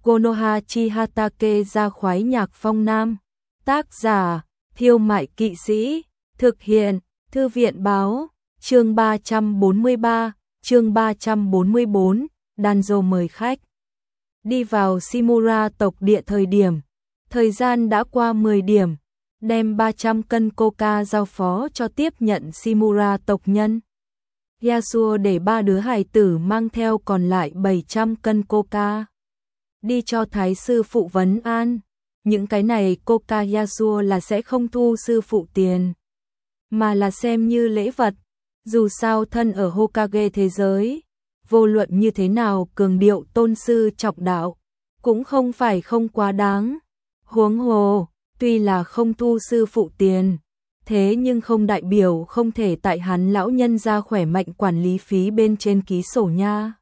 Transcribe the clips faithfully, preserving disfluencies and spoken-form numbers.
Konoha Chihatake ra khoái nhạc phong nam. Tác giả, Thiêu Mại Kỵ Sĩ. Thực hiện, Thư viện báo. Chương ba trăm bốn mươi ba, chương ba trăm bốn mươi bốn, Danzo mời khách. Đi vào Shimura tộc địa thời điểm. Thời gian đã qua mười điểm. Đem ba trăm cân coca giao phó cho tiếp nhận Shimura tộc nhân. Yasuo để ba đứa hài tử mang theo còn lại bảy trăm cân coca. Đi cho thái sư phụ vấn an. Những cái này coca Yasuo là sẽ không thu sư phụ tiền, mà là xem như lễ vật. Dù sao thân ở Hokage thế giới, vô luận như thế nào cường điệu tôn sư trọng đạo, cũng không phải không quá đáng. Huống hồ, tuy là không thu sư phụ tiền, thế nhưng không đại biểu không thể tại hắn lão nhân gia khỏe mạnh quản lý phí bên trên ký sổ nha.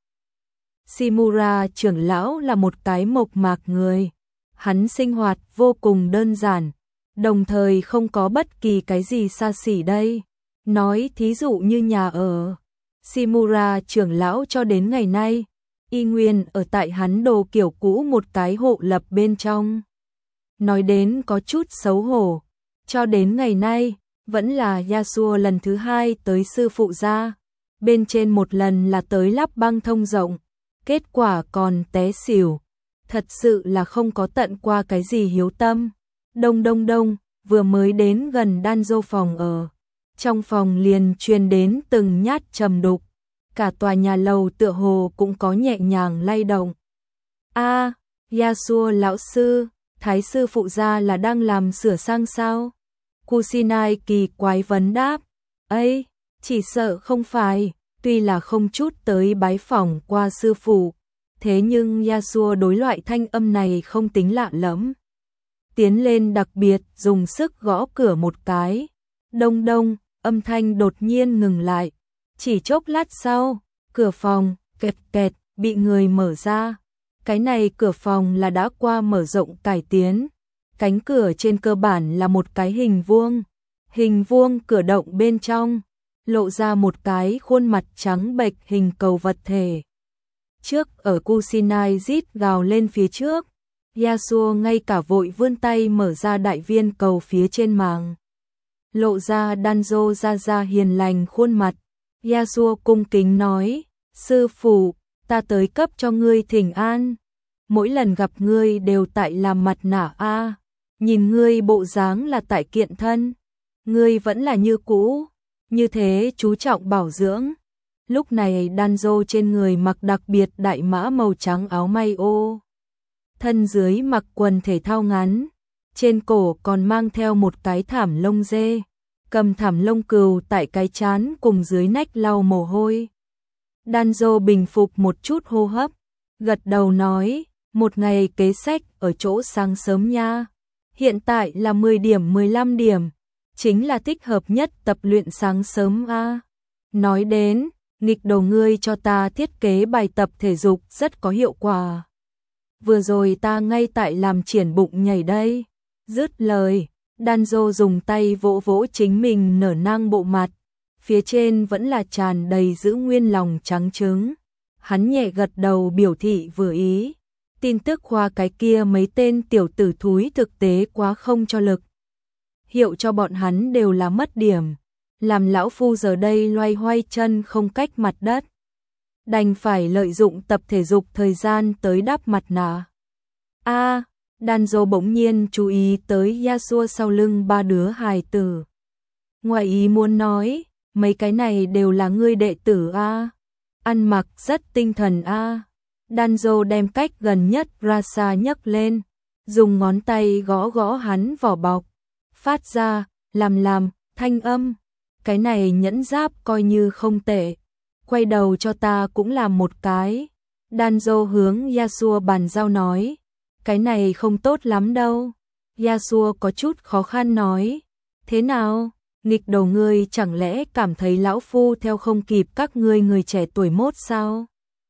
Shimura trưởng lão là một cái mộc mạc người. Hắn sinh hoạt vô cùng đơn giản, đồng thời không có bất kỳ cái gì xa xỉ đây. Nói thí dụ như nhà ở, Shimura trưởng lão cho đến ngày nay, y nguyên ở tại hắn đồ kiểu cũ một cái hộ lập bên trong. Nói đến có chút xấu hổ, cho đến ngày nay, vẫn là Yasuo lần thứ hai tới sư phụ gia. Bên trên một lần là tới lắp băng thông rộng, kết quả còn té xỉu. Thật sự là không có tận qua cái gì hiếu tâm. Đông đông đông, vừa mới đến gần Danzo phòng ở. Trong phòng liền truyền đến từng nhát trầm đục. Cả tòa nhà lầu tựa hồ cũng có nhẹ nhàng lay động. A, à, Yasuo lão sư, thái sư phụ gia là đang làm sửa sang sao? Kusinai kỳ quái vấn đáp. Ấy, chỉ sợ không phải, tuy là không chút tới bái phỏng qua sư phụ. Thế nhưng Yasuo đối loại thanh âm này không tính lạ lẫm. Tiến lên đặc biệt dùng sức gõ cửa một cái. Đông đông, âm thanh đột nhiên ngừng lại. Chỉ chốc lát sau, cửa phòng, kẹt kẹt, bị người mở ra. Cái này cửa phòng là đã qua mở rộng cải tiến. Cánh cửa trên cơ bản là một cái hình vuông. Hình vuông cửa động bên trong, lộ ra một cái khuôn mặt trắng bệch hình cầu vật thể. Trước ở Kusinai rít gào lên phía trước, Yasuo ngay cả vội vươn tay mở ra đại viên cầu phía trên màng. Lộ ra Danzo ra ra hiền lành khuôn mặt. Yasuo cung kính nói, sư phụ, ta tới cấp cho ngươi thỉnh an. Mỗi lần gặp ngươi đều tại làm mặt nạ a. Nhìn ngươi bộ dáng là tại kiện thân. Ngươi vẫn là như cũ, như thế chú trọng bảo dưỡng. Lúc này Danzo trên người mặc đặc biệt đại mã màu trắng áo may ô. Thân dưới mặc quần thể thao ngắn. Trên cổ còn mang theo một cái thảm lông dê. Cầm thảm lông cừu tại cái trán cùng dưới nách lau mồ hôi. Danzo bình phục một chút hô hấp. Gật đầu nói, một ngày kế sách ở chỗ sáng sớm nha. Hiện tại là mười điểm mười lăm điểm. Chính là thích hợp nhất tập luyện sáng sớm a. Nói đến, nghịch đầu ngươi cho ta thiết kế bài tập thể dục rất có hiệu quả. Vừa rồi ta ngay tại làm triển bụng nhảy đây. Dứt lời, Danzo dùng tay vỗ vỗ chính mình nở nang bộ mặt. Phía trên vẫn là tràn đầy giữ nguyên lòng trắng trứng. Hắn nhẹ gật đầu biểu thị vừa ý. Tin tức khoa cái kia mấy tên tiểu tử thúi thực tế quá không cho lực. Hiệu cho bọn hắn đều là mất điểm. Làm lão phu giờ đây loay hoay chân không cách mặt đất. Đành phải lợi dụng tập thể dục thời gian tới đắp mặt nạ. A, à, Danzo bỗng nhiên chú ý tới Yasuo sau lưng ba đứa hài tử. Ngoài ý muốn nói, mấy cái này đều là ngươi đệ tử a. À. Ăn mặc rất tinh thần a. À. Danzo đem cách gần nhất Rasa nhấc lên, dùng ngón tay gõ gõ hắn vỏ bọc, phát ra làm làm thanh âm. Cái này nhẫn giáp coi như không tệ. Quay đầu cho ta cũng làm một cái. Danzo hướng Yasuo bàn giao nói. Cái này không tốt lắm đâu. Yasuo có chút khó khăn nói. Thế nào? Nghịch đầu ngươi chẳng lẽ cảm thấy lão phu theo không kịp các ngươi người trẻ tuổi mốt sao?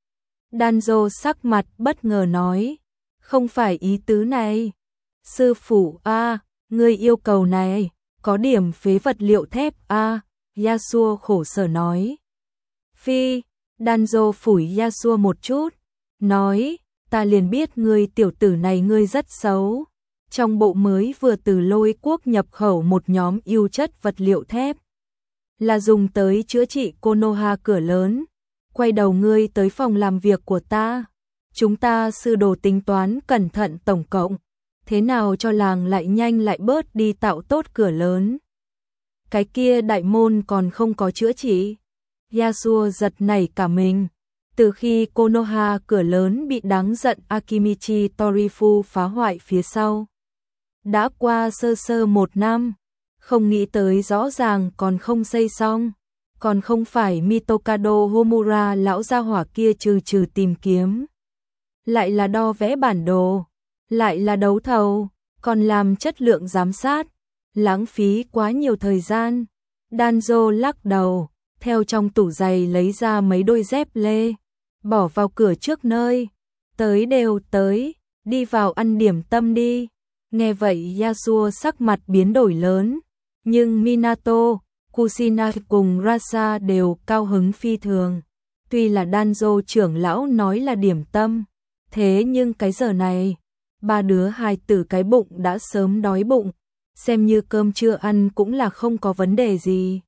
Danzo sắc mặt bất ngờ nói. Không phải ý tứ này. Sư phụ a, à, ngươi yêu cầu này, có điểm phế vật liệu thép a. À. Yasuo khổ sở nói. Phi, Danzo phủi Yasuo một chút, nói, ta liền biết ngươi tiểu tử này ngươi rất xấu. Trong bộ mới vừa từ Lôi Quốc nhập khẩu một nhóm ưu chất vật liệu thép, là dùng tới chữa trị Konoha cửa lớn. Quay đầu ngươi tới phòng làm việc của ta, chúng ta sư đồ tính toán cẩn thận tổng cộng, thế nào cho làng lại nhanh lại bớt đi tạo tốt cửa lớn. Cái kia đại môn còn không có chữa trị. Yasuo giật nảy cả mình. Từ khi Konoha cửa lớn bị đáng giận Akimichi Torifu phá hoại phía sau, đã qua sơ sơ một năm, không nghĩ tới rõ ràng còn không xây xong, còn không phải Mitokado Homura lão gia hỏa kia trừ trừ tìm kiếm. Lại là đo vẽ bản đồ, lại là đấu thầu, còn làm chất lượng giám sát, lãng phí quá nhiều thời gian. Danzo lắc đầu, theo trong tủ giày lấy ra mấy đôi dép lê, bỏ vào cửa trước nơi. Tới đều tới, đi vào ăn điểm tâm đi. Nghe vậy Yasuo sắc mặt biến đổi lớn, nhưng Minato, Kushina cùng Rasa đều cao hứng phi thường. Tuy là Danzo trưởng lão nói là điểm tâm, thế nhưng cái giờ này, ba đứa hài tử cái bụng đã sớm đói bụng, xem như cơm trưa ăn cũng là không có vấn đề gì.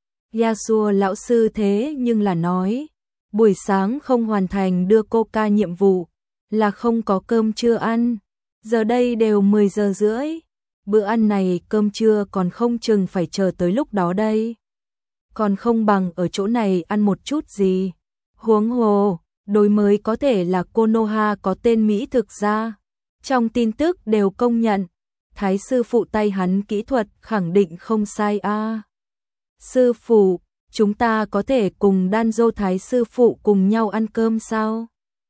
Yasuo lão sư thế nhưng là nói, buổi sáng không hoàn thành đưa Coca nhiệm vụ, là không có cơm trưa ăn. Giờ đây đều mười giờ rưỡi, bữa ăn này cơm trưa còn không chừng phải chờ tới lúc đó đây. Còn không bằng ở chỗ này ăn một chút gì. Huống hồ, đối mới có thể là Konoha có tên Mỹ thực ra. Trong tin tức đều công nhận, thái sư phụ tay hắn kỹ thuật khẳng định không sai a. À. Sư phụ, chúng ta có thể cùng Danzo thái sư phụ cùng nhau ăn cơm sao?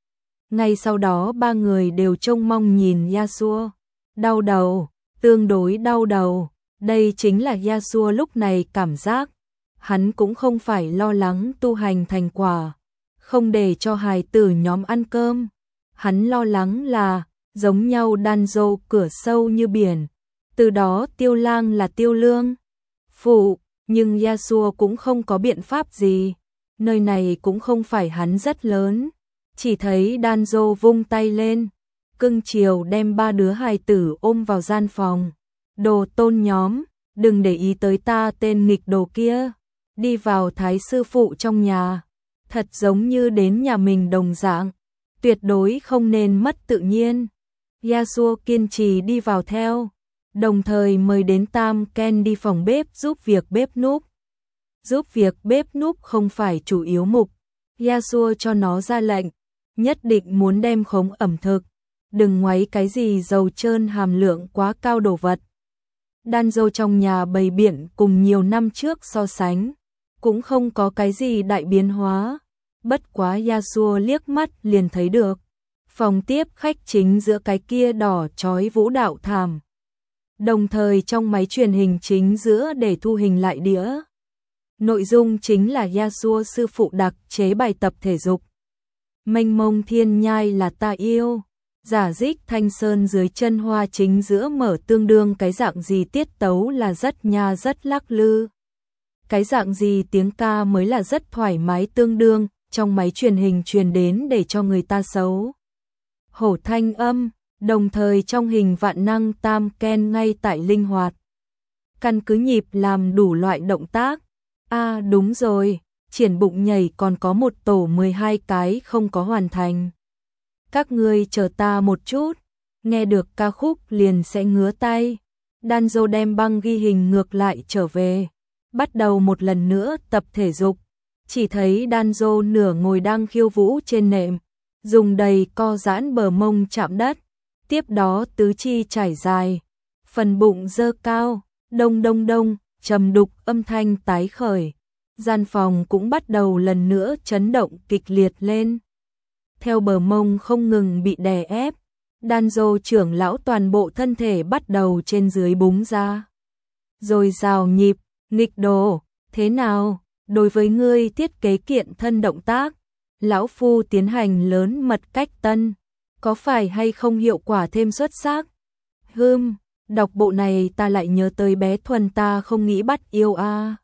Ngay sau đó ba người đều trông mong nhìn Yasuo. Đau đầu, tương đối đau đầu. Đây chính là Yasuo lúc này cảm giác. Hắn cũng không phải lo lắng tu hành thành quả, không để cho hài tử nhóm ăn cơm. Hắn lo lắng là, giống nhau Danzo cửa sâu như biển. Từ đó Tiêu Lang là Tiêu Lương. Phụ, nhưng Yasuo cũng không có biện pháp gì. Nơi này cũng không phải hắn rất lớn. Chỉ thấy Danzo vung tay lên, cưng chiều đem ba đứa hài tử ôm vào gian phòng. Đồ tôn nhóm, đừng để ý tới ta tên nghịch đồ kia. Đi vào thái sư phụ trong nhà, thật giống như đến nhà mình đồng dạng, tuyệt đối không nên mất tự nhiên. Yasuo kiên trì đi vào theo, đồng thời mời đến Tam Ken đi phòng bếp giúp việc bếp núc. Giúp việc bếp núc không phải chủ yếu mục, Yasuo cho nó ra lệnh, nhất định muốn đem khống ẩm thực, đừng ngoáy cái gì dầu trơn hàm lượng quá cao đồ vật. Danzo trong nhà bày biện cùng nhiều năm trước so sánh, cũng không có cái gì đại biến hóa, bất quá Yasuo liếc mắt liền thấy được. Phòng tiếp khách chính giữa cái kia đỏ chói vũ đạo thảm, đồng thời trong máy truyền hình chính giữa để thu hình lại đĩa. Nội dung chính là Yasuo sư phụ đặc chế bài tập thể dục. Mênh mông thiên nhai là ta yêu, giả dích thanh sơn dưới chân hoa chính giữa mở tương đương cái dạng gì tiết tấu là rất nha rất lắc lư. Cái dạng gì tiếng ca mới là rất thoải mái tương đương, trong máy truyền hình truyền đến để cho người ta xấu hổ thanh âm, đồng thời trong hình vạn năng Tam Ken ngay tại linh hoạt. Căn cứ nhịp làm đủ loại động tác. À đúng rồi, triển bụng nhảy còn có một tổ mười hai cái không có hoàn thành. Các ngươi chờ ta một chút, nghe được ca khúc liền sẽ ngứa tay. Danzo đem băng ghi hình ngược lại trở về, bắt đầu một lần nữa tập thể dục. Chỉ thấy Danzo nửa ngồi đang khiêu vũ trên nệm, dùng đầy co giãn bờ mông chạm đất, tiếp đó tứ chi trải dài, phần bụng dơ cao, đông đông đông, trầm đục âm thanh tái khởi. Gian phòng cũng bắt đầu lần nữa chấn động kịch liệt lên. Theo bờ mông không ngừng bị đè ép, Danzo trưởng lão toàn bộ thân thể bắt đầu trên dưới búng ra. Rồi rào nhịp, nghịch đồ, thế nào? Đối với ngươi thiết kế kiện thân động tác, lão phu tiến hành lớn mật cách tân, có phải hay không hiệu quả thêm xuất sắc? Hừm, đọc bộ này ta lại nhớ tới bé Thuần ta không nghĩ bắt yêu a. À.